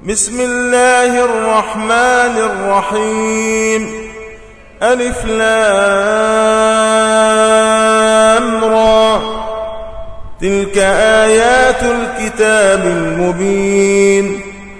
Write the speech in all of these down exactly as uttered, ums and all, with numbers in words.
بسم الله الرحمن الرحيم ألف لام را تلك آيات الكتاب المبين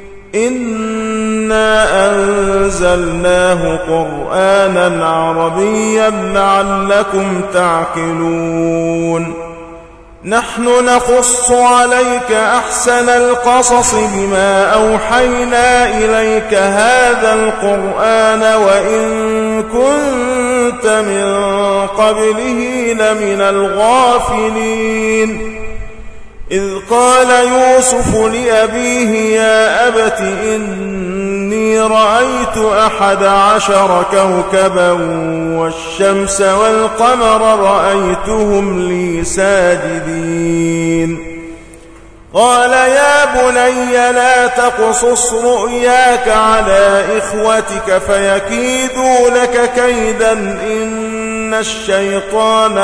إنا أنزلناه قرآنا عربيا لعلكم تعقلون نحن نقص عليك أحسن القصص بما أوحينا إليك هذا القرآن وإن كنت من قبله لمن الغافلين إذ قال يوسف لأبيه يا أبت إني رأيت أحد عشر كوكبا والشمس والقمر رأيتهم لي ساجدين قال يا بني لا تقصص رؤياك على إخوتك فيكيدوا لك كيدا إن الشيطان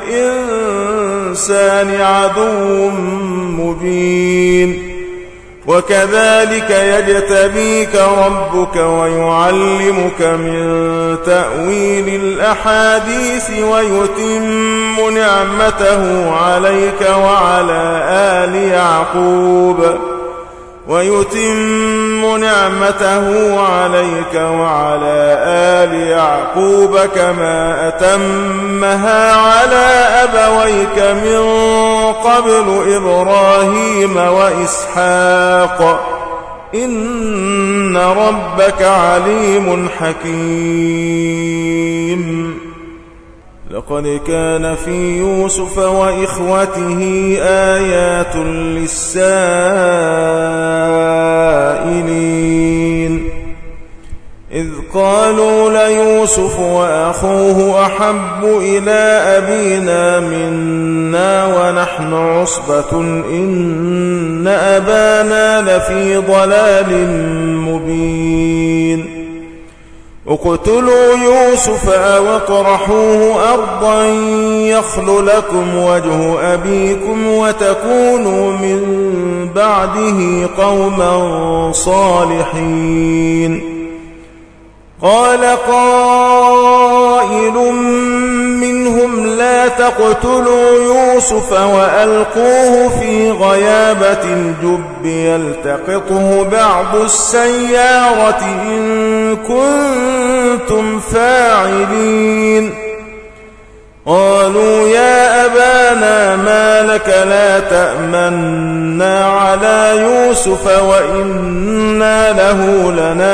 للإنسان عدو مبين وكذلك يجتبيك ربك ويعلمك من تأويل الأحاديث ويتم نعمته عليك وعلى آل يعقوب ويتم نعمته عليك وعلى آل يعقوب كما أتمها على أبويك من قبل إبراهيم وإسحاق إن ربك عليم حكيم لقد كان في يوسف وإخوته آيات للسائلين إذ قالوا ليوسف وأخوه أحب إلى أبينا منا ونحن عصبة إن أبانا لفي ضلال مبين اقتلوا يوسف أو اطرحوه أرضا يخل لكم وجه أبيكم وتكونوا من بعده قوما صالحين قال قائل منهم لا تقتلوا يوسف وألقوه في غيابة الجب يلتقطه بعض السيارة إن كنتم فاعلين قالوا يا أبانا ما لك لا تأمنا على يوسف وإنا له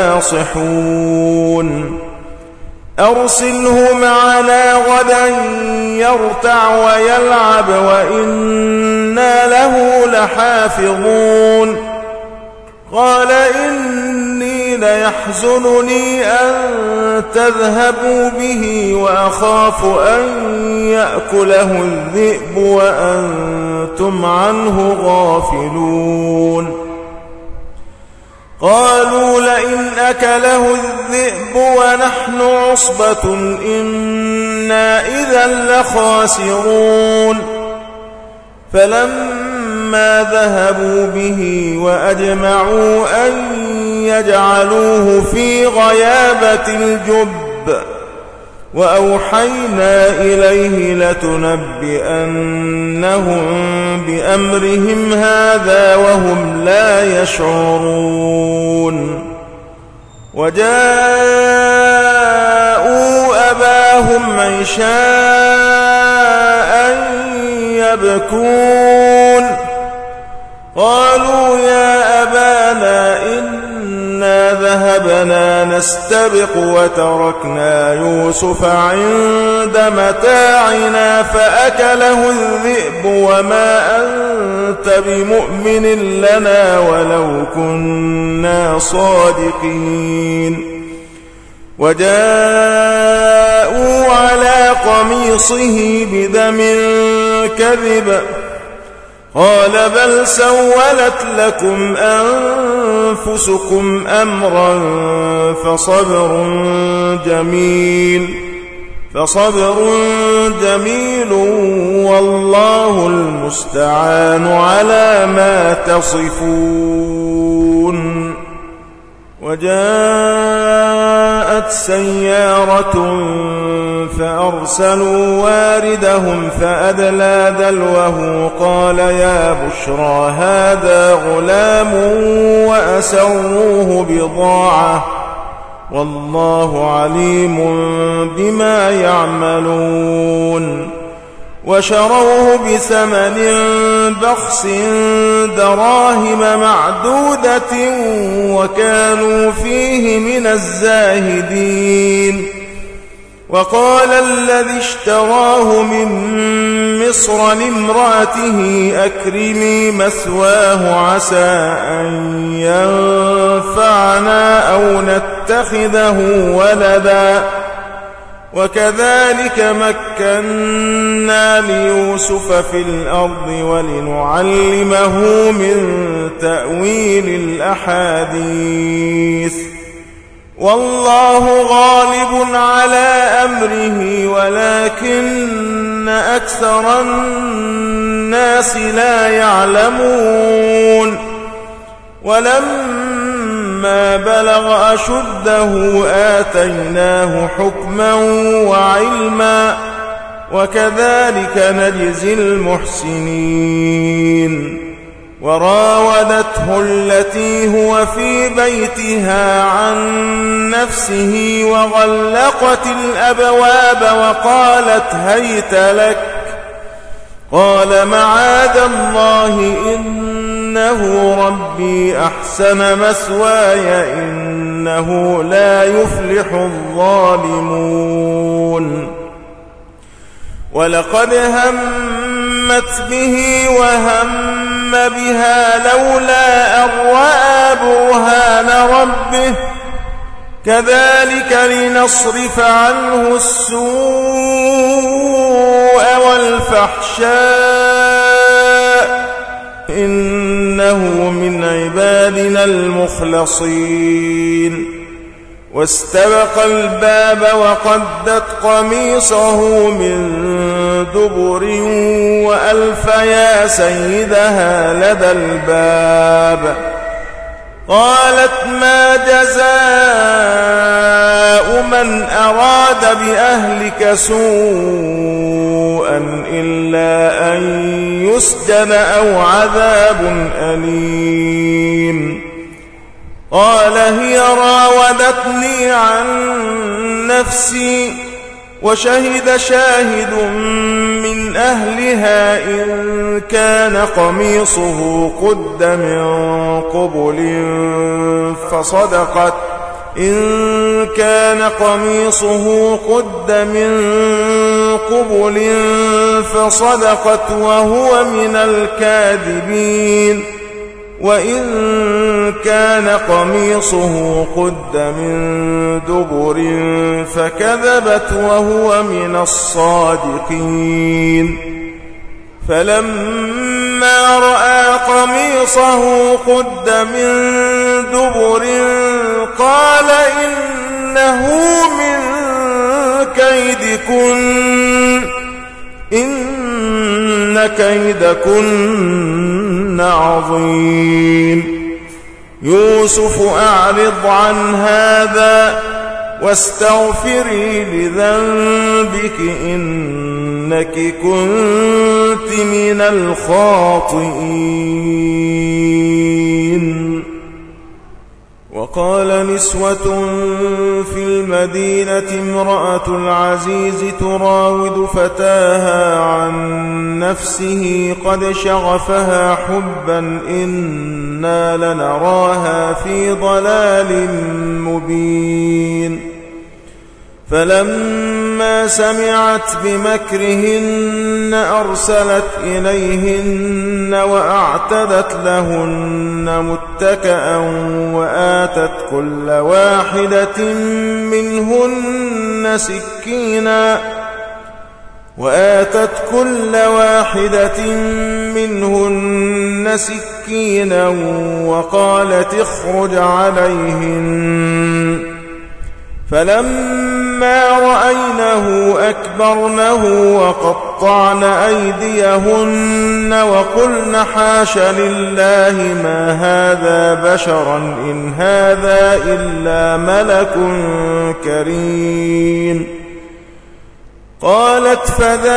لناصحون أرسله معنا غدا يرتع ويلعب وإنا له لحافظون قال إني ليحزنني أن تذهبوا به وأخاف أن يأكله الذئب وأنتم عنه غافلون قالوا لئن أكله الذئب ونحن عصبة إنا إذا لخاسرون فلما ذهبوا به وأجمعوا أن يجعلوه في غيابة الجب وأوحينا إليه لتنبئنهم بأمرهم هذا وهم لا يشعرون وجاءوا أباهم عشاء يبكون قالوا يا أبانا إنا ذهبنا نستبق وتركنا يوسف عند متاعنا فأكله الذئب وما أنت بمؤمن لنا ولو كنا صادقين وجاءوا على قميصه بدم كذب قال بل سولت لكم أنفسكم أمرا فصبر جميل فصبر جميل والله المستعان على ما تصفون. وجاءت سيارة فأرسلوا واردهم فأدلى دلوه قال يا بشرى هذا غلام وأسروه بضاعة والله عليم بما يعملون وشروه بثمن بخس دراهم معدودة وكانوا فيه من الزاهدين وقال الذي اشتراه من مصر لامرأته أكرمي مثواه عسى أن ينفعنا أو نتخذه ولدا وكذلك مكنا ليوسف في الأرض ولنعلمه من تأويل الأحاديث والله غالب على أمره ولكن أكثر الناس لا يعلمون ولما بلغ أشده آتيناه حكما وعلما وكذلك نجزي المحسنين وراودته التي هو في بيتها عن نفسه وغلقت الأبواب وقالت هيت لك قال معاذ الله إنه ربي أحسن مثواي إنه لا يفلح الظالمون ولقد همت به وهم بها لولا أن رأى برهان ربه كذلك لنصرف عنه السوء والفحشاء إنه من عبادنا المخلصين واستبق الباب وقدت قميصه من دبر وألف يا سيدها لدى الباب قالت ما جزاء من أراد بأهلك سوءا إلا أن يسجن أو عذاب أليم قال هي راودتني عن نفسي وشهد شاهد من أهلها إن كان قميصه قد من قبل فصدقت إن كان قميصه قد من قبل فصدقت وهو من الكاذبين وإن كان قميصه قد من دبر فكذبت وهو من الصادقين فلما رأى قميصه قد من دبر قال إنه من كيدكن إن كيدكن عظيم يوسف أعرض عن هذا واستغفري لذنبك إنك كنت من الخاطئين وقال نسوة في المدينة امرأة العزيز تراود فتاها عن نفسه قد شغفها حبا إنا لنراها في ضلال مبين فلما سمعت بمكرهن أرسلت إليهن وأعتدت لهن متكئا وآتت كل واحدة منهن سكينا وآتت كل واحدة منهن سكينا وقالت اخرج عليهن فلما فلما رأينه أكبرنه وقطعن أيديهن وقلن حاش لله ما هذا بشرا إن هذا إلا ملك كريم. قالت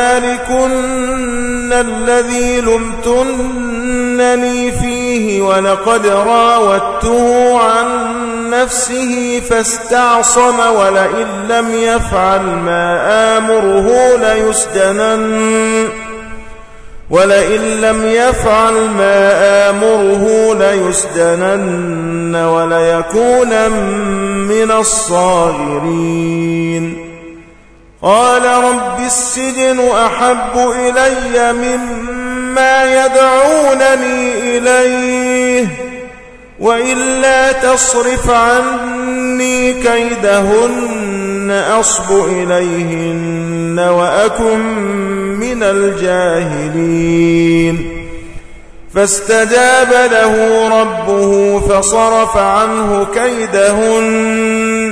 فذلكن الذي لمتنني فيه ولقد راودته عن نفسه فاستعصم ولئن لم يفعل ما آمره ليسجنن ولئن لم يفعل ما آمره ليسجنن وليكونن من الصاغرين. قال رب السجن أحب إلي مما يدعونني إليه وإلا تصرف عني كيدهن أصب إليهن وأكن من الجاهلين. فاستجاب له ربه فصرف عنه كيدهن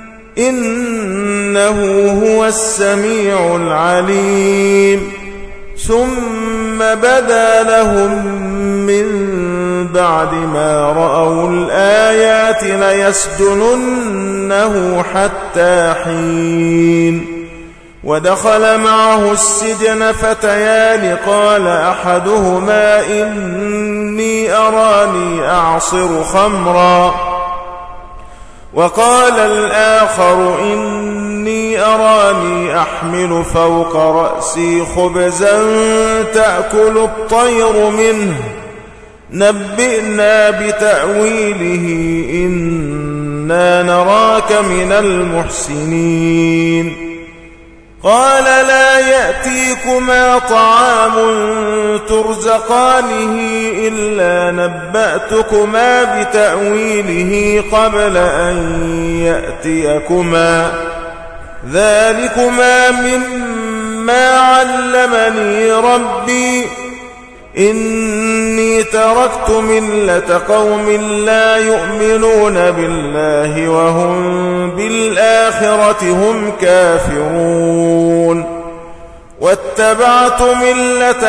إنه هو السميع العليم. ثم بدا لهم من بعد ما رأوا الآيات ليسجننه حتى حين. ودخل معه السجن فتيان قال أحدهما إني أراني أعصر خمرا وقال الآخر إني أراني أحمل فوق رأسي خبزا تأكل الطير منه نبئنا بتأويله إنا نراك من المحسنين. قال لا يأتيكما طعام ترزقانه إلا نبأتكما بتأويله قبل أن يأتيكما ذلكما مما علمني ربي إني تركت ملة قوم لا يؤمنون بالله وهم بالآخرة هم كافرون واتبعت ملة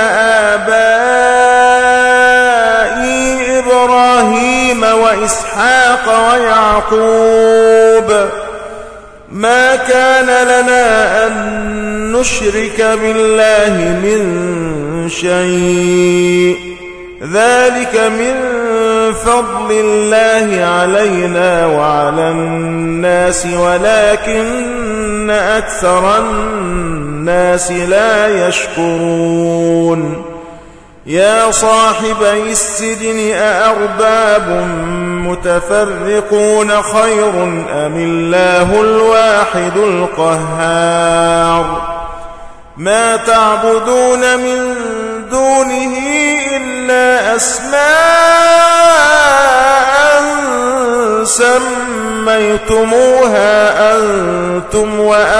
آبائي إبراهيم وإسحاق ويعقوب ما كان لنا أن نشرك بالله من شيء ذلك من فضل الله علينا وعلى الناس ولكن أكثر الناس لا يشكرون. يا صاحبي السجن أأرباب متفرقون خير أم الله الواحد القهار. ما تعبدون من دونه إلا أسماء سميتموها أنتم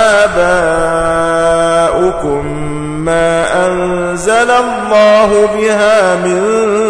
وآباؤكم ما أنزل الله بها من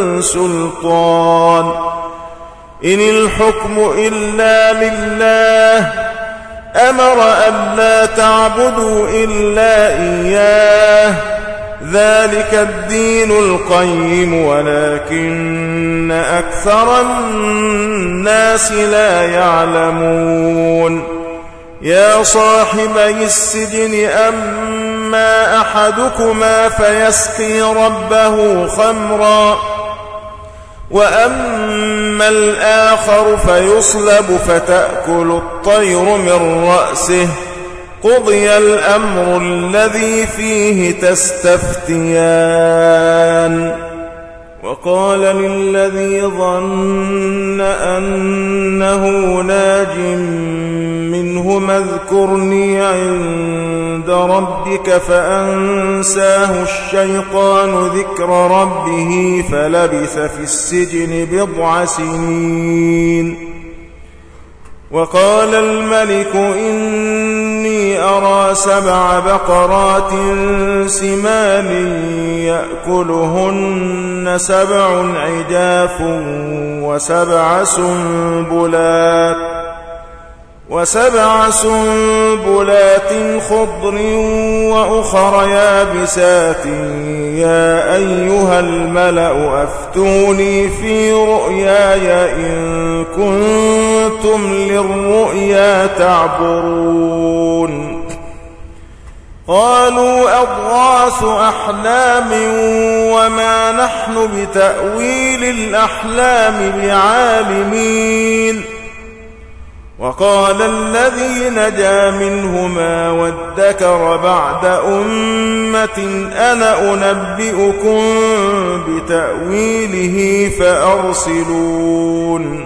سلطان إن الحكم إلا لله أمر أن لا تعبدوا إلا إياه ذلك الدين القيم ولكن أكثر الناس لا يعلمون. يا صاحبي السجن أما أحدكما فيسقي ربه خمرا وأما الآخر فيصلب فتأكل الطير من رأسه قضي الأمر الذي فيه تستفتيان. وقال للذي ظن أنه ناج منهما اذكرني عند ربك فأنساه الشيطان ذكر ربه فلبث في السجن بضع سنين. وقال الملك إني أرى سبع بقرات سمان يأكلهن سبع عجاف وسبع سنبلات وسبع سنبلات خضر وأخر يابسات يا أيها الملأ أفتوني في رؤياي إن كنتم للرؤيا تعبرون قالوا أضغاث أحلام وما نحن بتأويل الأحلام بعالمين وقال الذي نجا منهما وادكر بعد أمة أنا أنبئكم بتأويله فأرسلون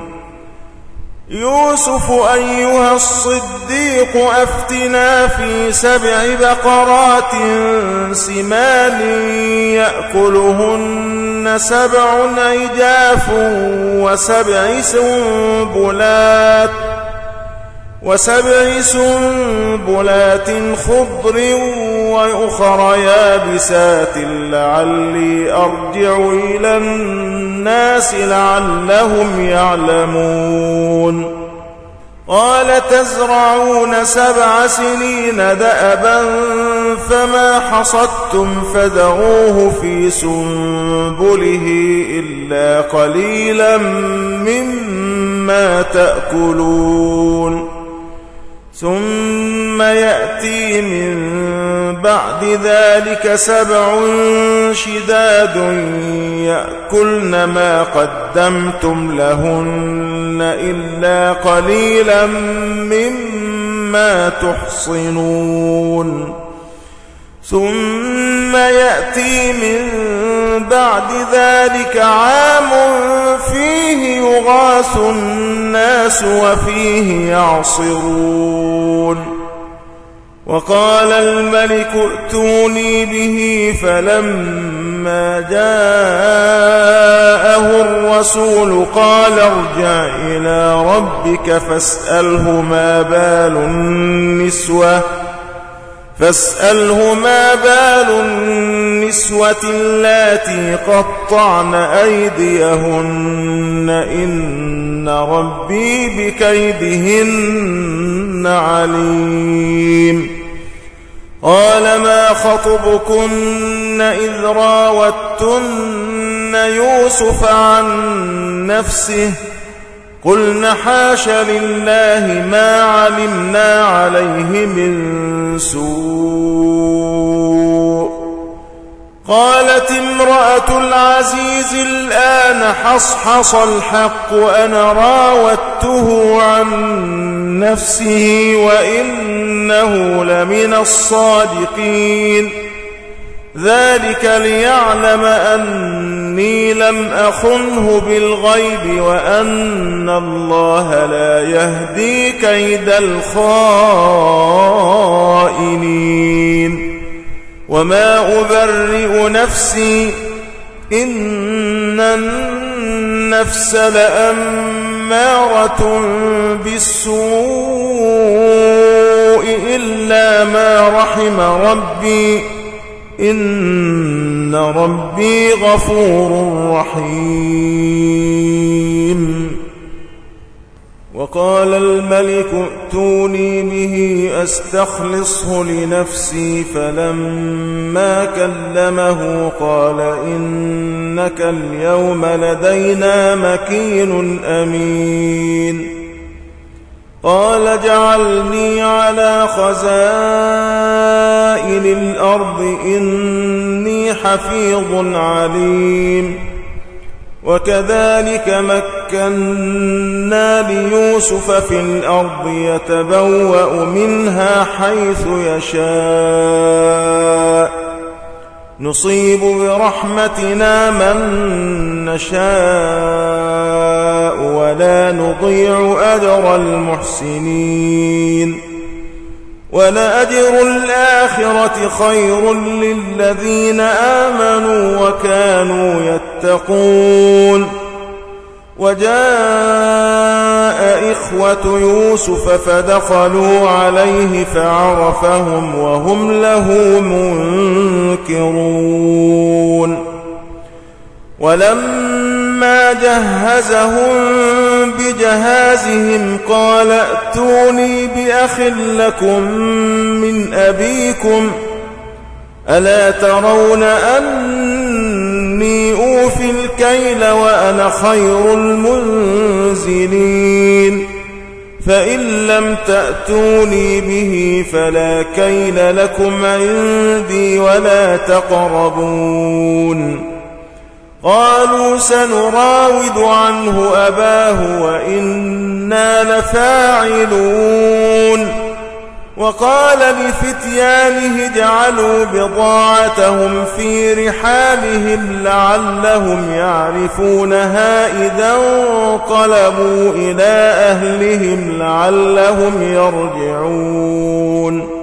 يوسف أيها الصديق أفتنا في سبع بقرات سمان يأكلهن سبع عجاف وسبع سنبلات وسبع سنبلات خضر وأخر يابسات لعلي أرجع إلى الناس لعلهم يعلمون قال تزرعون سبع سنين دأبا فما حصدتم فذروه في سنبله إلا قليلا مما تأكلون ثم يأتي من بعد ذلك سبع شداد يأكلن ما قدمتم لهن إلا قليلا مما تحصنون ثم يأتي من بعد ذلك عام فيه يغاث الناس وفيه يعصرون وقال الملك ائتوني به فلما جاءه الرسول قال ارجع إلى ربك فاسأله ما بال النسوة فاسأله ما بال النسوة اللاتي قطعن أيديهن إن ربي بكيدهن عليم قال ما خطبكن إذ راوتن يوسف عن نفسه قلنا حاش لله ما علمنا عليه من سوء قالت امرأة العزيز الآن حصحص الحق أنا راودته عن نفسه وإنه لمن الصادقين ذلك ليعلم أني لم أخنه بالغيب وأن الله لا يهدي كيد الخائنين وما أبرئ نفسي إن النفس لأمارة بالسوء إلا ما رحم ربي إن ربي غفور رحيم وقال الملك ائتوني به أستخلصه لنفسي فلما كلمه قال إنك اليوم لدينا مكين أمين قال اجعلني على خزائن الأرض إني حفيظ عليم وكذلك مكنا ليوسف في الأرض يتبوأ منها حيث يشاء نصيب برحمتنا من نشاء ولا نضيع أجر المحسنين ولأجر الآخرة خير للذين آمنوا وكانوا يتقون وجاء إخوة يوسف فدخلوا عليه فعرفهم وهم له منكرون ولما جهزهم بجهازهم قال ائتوني بأخ لكم من أبيكم ألا ترون أني أوفي الكيل وأنا خير المنزلين فإن لم تأتوني به فلا كيل لكم عندي ولا تقربون قالوا سنراود عنه أباه وإنا لفاعلون وقال لفتيانه اجعلوا بضاعتهم في رحالهم لعلهم يعرفونها إذا انقلبوا إلى أهلهم لعلهم يرجعون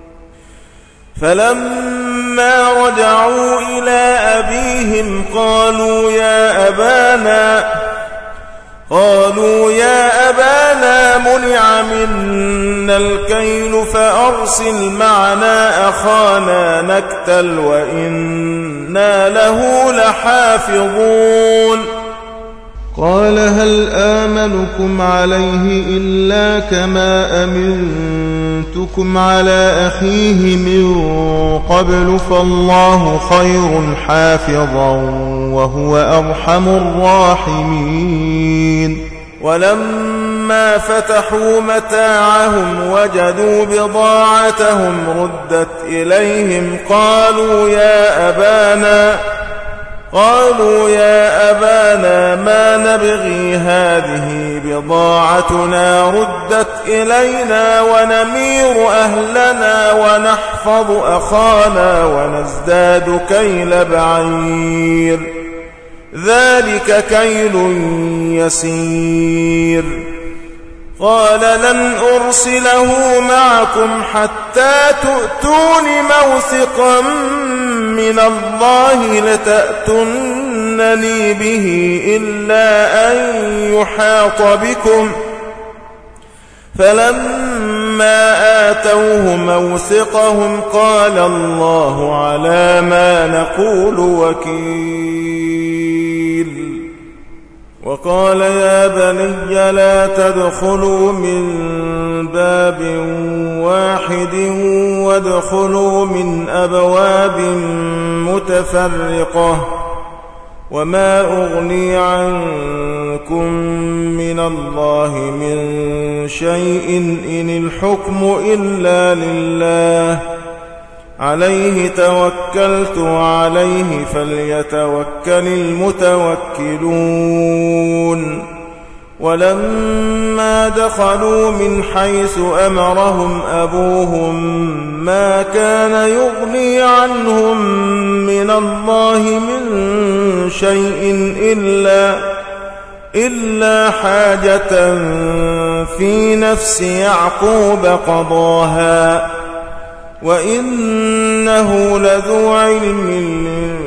فلما رجعوا إلى أبيهم قالوا يا أبانا قالوا يا أبانا منع منا الكيل فأرسل معنا أخانا نكتل وإنا له لحافظون قال هل آمنكم عليه إلا كما أمنتكم على أخيه من قبل فالله خير حافظا وهو أرحم الراحمين ولما فتحوا متاعهم وجدوا بضاعتهم ردت إليهم قالوا يا أبانا قالوا يا أبانا ما نبغي هذه بضاعتنا ردت إلينا ونمير أهلنا ونحفظ أخانا ونزداد كيل بعير ذلك كيل يسير قال لن أرسله معكم حتى تؤتون موثقا من الله لتأتونني به إلا أن يحاط بكم فلما آتوه موثقهم قال الله على ما نقول وكيل وقال يا بني لا تدخلوا من باب واحد وادخلوا من أبواب متفرقة وما أغني عنكم من الله من شيء إن الحكم إلا لله عليه توكلت وعليه فليتوكل المتوكلون ولما دخلوا من حيث أمرهم أبوهم ما كان يغني عنهم من الله من شيء إلا, إلا حاجة في نفس يعقوب قضاها وإنه لذو علم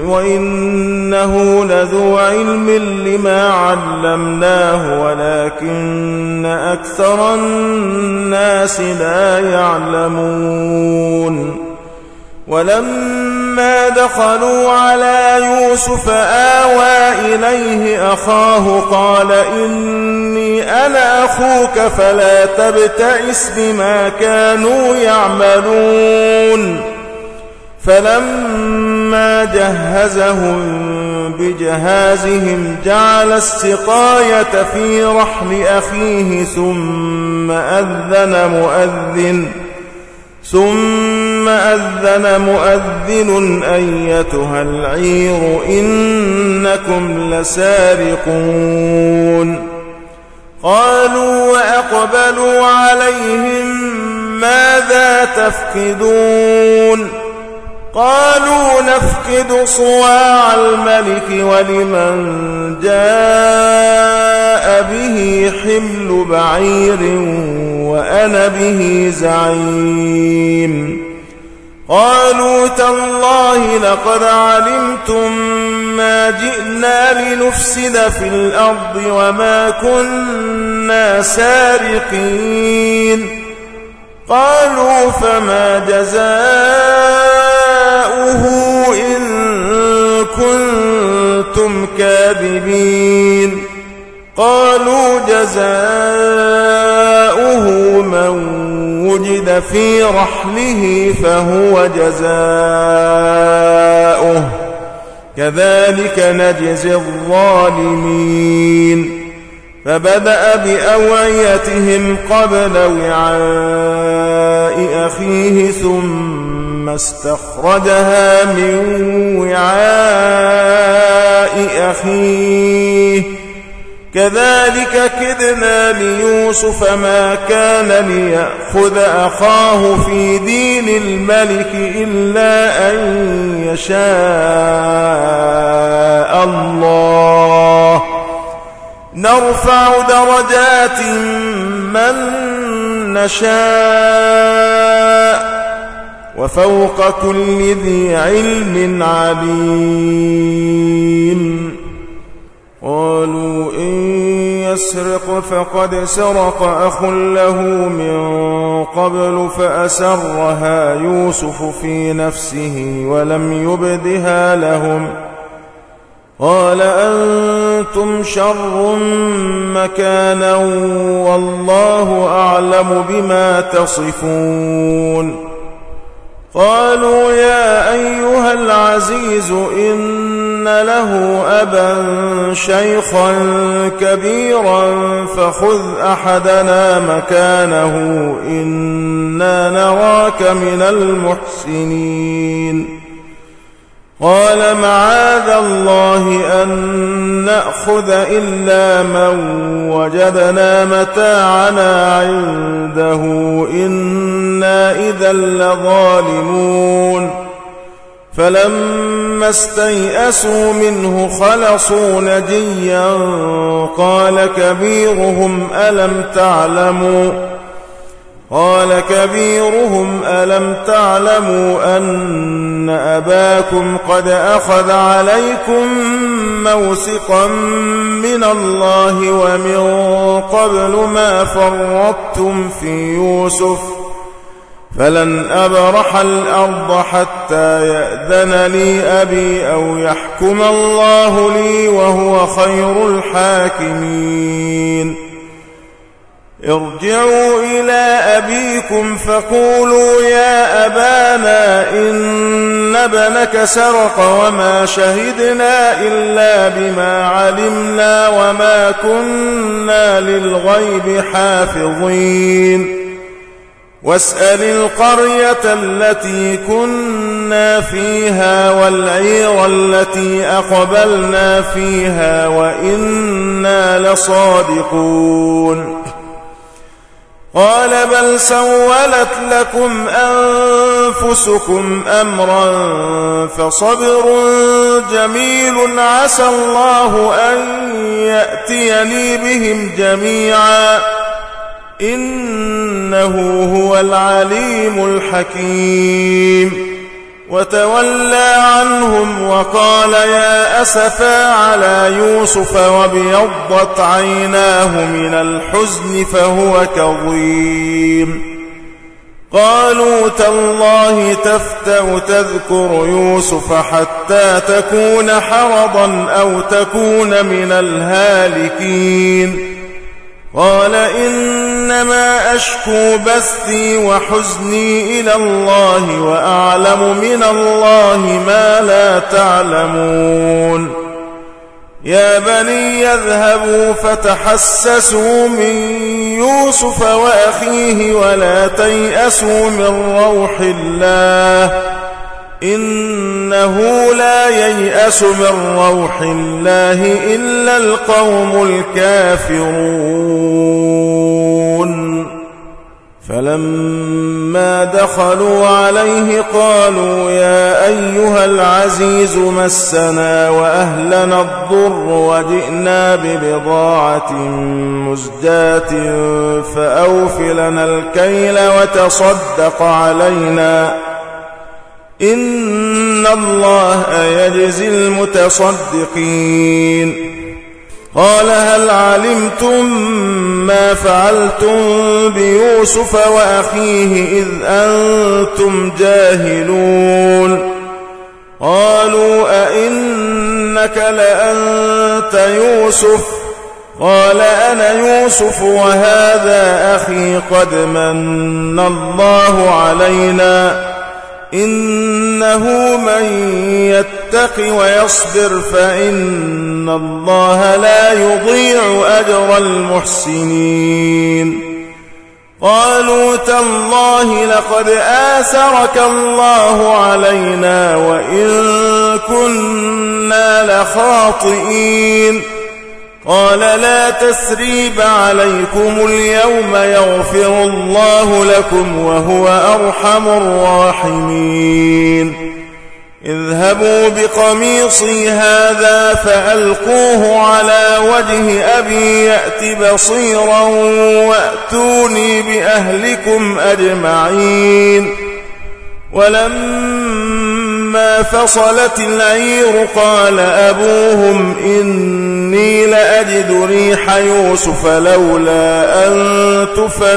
وإنه لذو علم لما علمناه ولكن أكثر الناس لا يعلمون ولما دخلوا على يوسف آوى إليه أخاه قال إني أنا أخوك فلا تبتئس بما كانوا يعملون فلما جهزهم بجهازهم جعل السقاية في رحل أخيه ثم أذن مؤذن ثم أذن مؤذن أيتها العير إنكم لسارقون قالوا وأقبلوا عليهم ماذا تفقدون قالوا نفقد صواع الملك ولمن جاء به حمل بعير وأنا به زعيم قالوا تالله لقد علمتم ما جئنا لنفسد في الأرض وما كنا سارقين قالوا فما جزاؤه إن كنتم كاذبين قالوا جزاؤه من وجد في رحله فهو جزاؤه كذلك نجزي الظالمين فبدأ بأوعيتهم قبل وعاء أخيه ثم استخرجها من وعاء أخيه كذلك كدنا ليوسف ما كان ليأخذ أخاه في دين الملك إلا أن يشاء الله نرفع درجات من نشاء وفوق كل ذي علم عليم قالوا إن يسرق فقد سرق أخ له من قبل فأسرها يوسف في نفسه ولم يبدها لهم قال أنتم شر مكانا والله أعلم بما تصفون قالوا يا أيها العزيز إن له أبا شيخا كبيرا فخذ أحدنا مكانه إنا نراك من المحسنين قال معاذ الله أن نأخذ إلا من وجدنا متاعنا عنده إنا إذا لظالمون فلما استيئسوا منه خلصوا نجيا قال كبيرهم ألم تعلموا قال كبيرهم ألم تعلموا أن أباكم قد أخذ عليكم موثقا من الله ومن قبل ما فرطتم في يوسف فلن أبرح الأرض حتى يأذن لي أبي أو يحكم الله لي وهو خير الحاكمين ارجعوا إلى أبيكم فقولوا يا أبانا إن ابنك سرق وما شهدنا إلا بما علمنا وما كنا للغيب حافظين واسأل القرية التي كنا فيها والعير التي أقبلنا فيها وإنا لصادقون قال بل سولت لكم أنفسكم أمرا فصبر جميل عسى الله أن يأتيني بهم جميعا إنه هو العليم الحكيم وتولى عنهم وقال يا أسفا على يوسف وابيضت عيناه من الحزن فهو كظيم قالوا تالله تفتأ تذكر يوسف حتى تكون حرضا أو تكون من الهالكين قال إنما أشكو بثي وحزني إلى الله وأعلم من الله ما لا تعلمون يا بني يذهبوا فتحسسوا من يوسف وأخيه ولا تيأسوا من روح الله إنه لا ييأس من روح الله إلا القوم الكافرون فلما دخلوا عليه قالوا يا أيها العزيز مسنا وأهلنا الضر وجئنا ببضاعة مزجاة فأوف لنا الكيل وتصدق علينا إن الله يجزي المتصدقين قال هل علمتم ما فعلتم بيوسف وأخيه إذ أنتم جاهلون قالوا أئنك لأنت يوسف قال أنا يوسف وهذا أخي قد من الله علينا إنه من يتق ويصبر فإن الله لا يضيع أجر المحسنين قالوا تالله لقد آثرك الله علينا وإن كنا لخاطئين قال لا تثريب عليكم اليوم يغفر الله لكم وهو أرحم الراحمين اذهبوا بقميصي هذا فألقوه على وجه أبي يأت بصيرا وأتوني بأهلكم أجمعين ولما فصلت العير قال أبوهم إني لأجد ريح يوسف لولا أن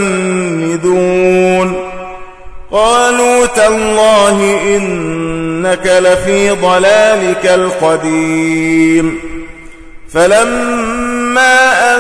تفندون قالوا تالله إنك لفي ضلالك القديم فلما أن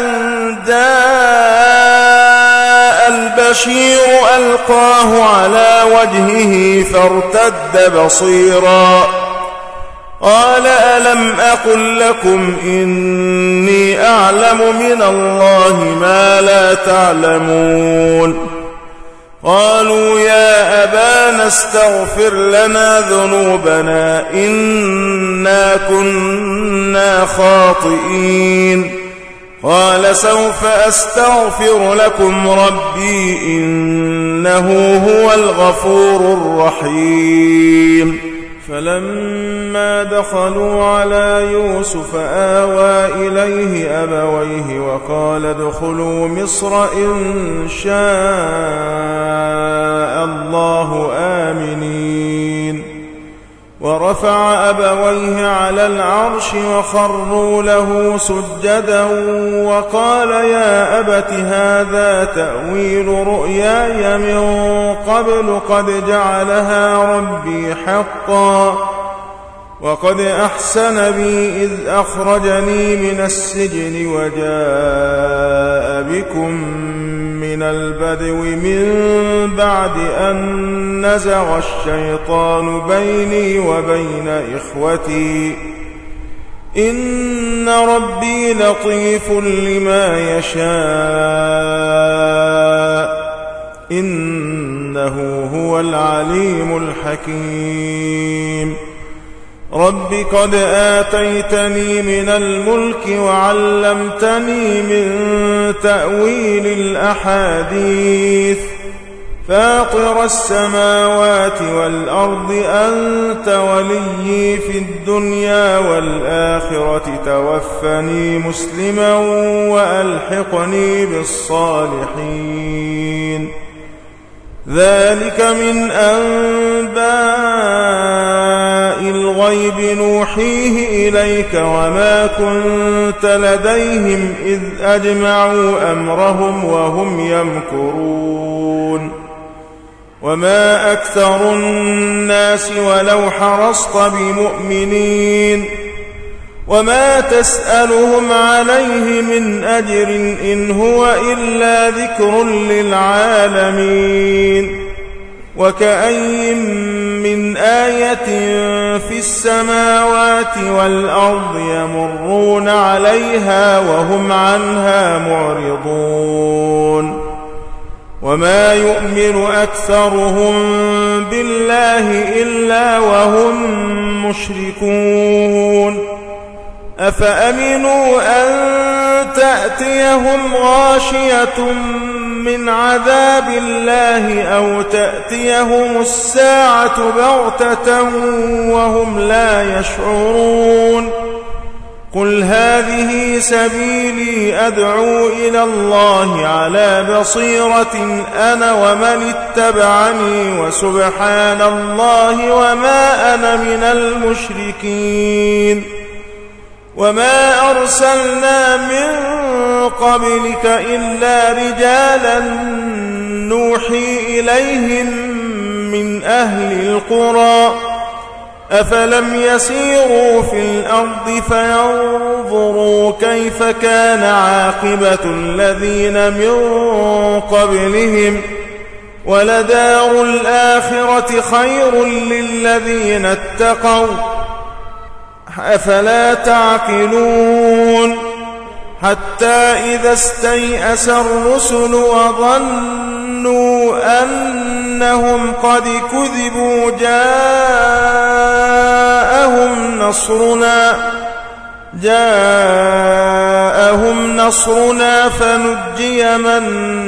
جاء البشير ألقاه على وجهه فارتد بصيرا قال ألم أقل لكم إني أعلم من الله ما لا تعلمون قالوا يا أبانا استغفر لنا ذنوبنا إنا كنا خاطئين قال سوف أستغفر لكم ربي إنه هو الغفور الرحيم فلما دخلوا على يوسف آوى إليه أبويه وقال ادخلوا مصر إن شاء الله آمنين ورفع أبويه على العرش وخروا له سجدا وقال يا أبت هذا تأويل رؤياي من قبل قد جعلها ربي حقا وقد أحسن بي إذ أخرجني من السجن وجاء بكم من البدو من بعد أن نزغ الشيطان بيني وبين إخوتي إن ربي لطيف لما يشاء إنه هو العليم الحكيم رب قد آتيتني من الملك وعلمتني من تأويل الأحاديث فاطر السماوات والأرض أنت وليي في الدنيا والآخرة توفني مسلما وألحقني بالصالحين ذلك من أنباء الغيب نوحيه إليك وما كنت لديهم إذ أجمعوا أمرهم وهم يمكرون وما أكثر الناس ولو حرصت بمؤمنين وما تسألهم عليه من أجر إن هو إلا ذكر للعالمين وكأي من آية في السماوات والأرض يمرون عليها وهم عنها معرضون وما يؤمن أكثرهم بالله إلا وهم مشركون أفأمنوا أن تأتيهم غاشية من عذاب الله أو تأتيهم الساعة بغتة وهم لا يشعرون قل هذه سبيلي أدعو إلى الله على بصيرة أنا ومن اتبعني وسبحان الله وما أنا من المشركين وما أرسلنا من قبلك إلا رجالا نوحي إليهم من أهل القرى أفلم يسيروا في الأرض انظروا كيف كان عاقبة الذين من قبلهم ولدار الآخرة خير للذين اتقوا أفلا تعقلون حتى إذا استيأس الرسل وظنوا أنهم قد كذبوا جاءهم نصرنا جاءهم نصرنا فنجي من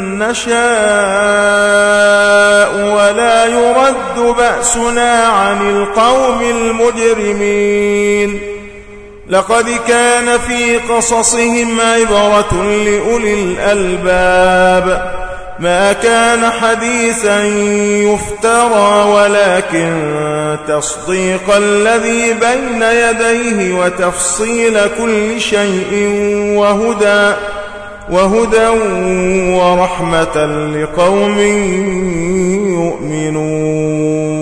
نشاء ولا يرد بأسنا عن القوم المجرمين لقد كان في قصصهم عبرة لأولي الألباب ما كان حديثا يفترى ولكن تصديق الذي بين يديه وتفصيل كل شيء وهدى وهدى ورحمة لقوم يؤمنون